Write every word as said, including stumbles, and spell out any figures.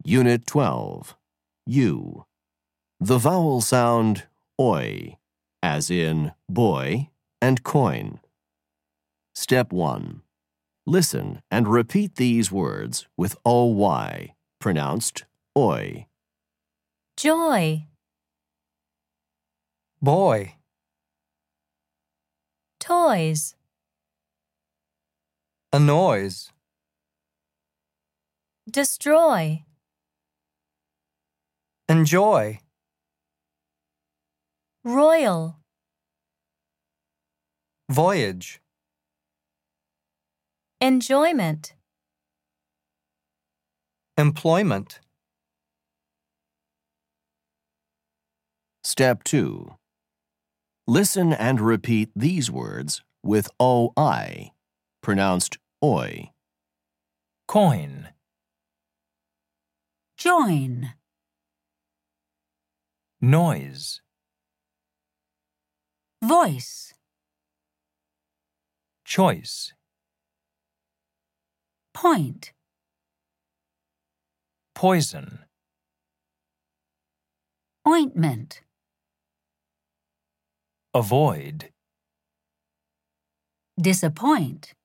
Unit twelve. U. The vowel sound oi, as in boy and coin. Step one. Listen and repeat these words with oy, pronounced oi. Joy, boy, toys, a noise, destroy, enjoy, royal, voyage, enjoyment, employment. Step two. Listen and repeat these words with oi, pronounced oi. Coin, join, noise, voice, choice, point, poison, ointment, avoid, disappoint,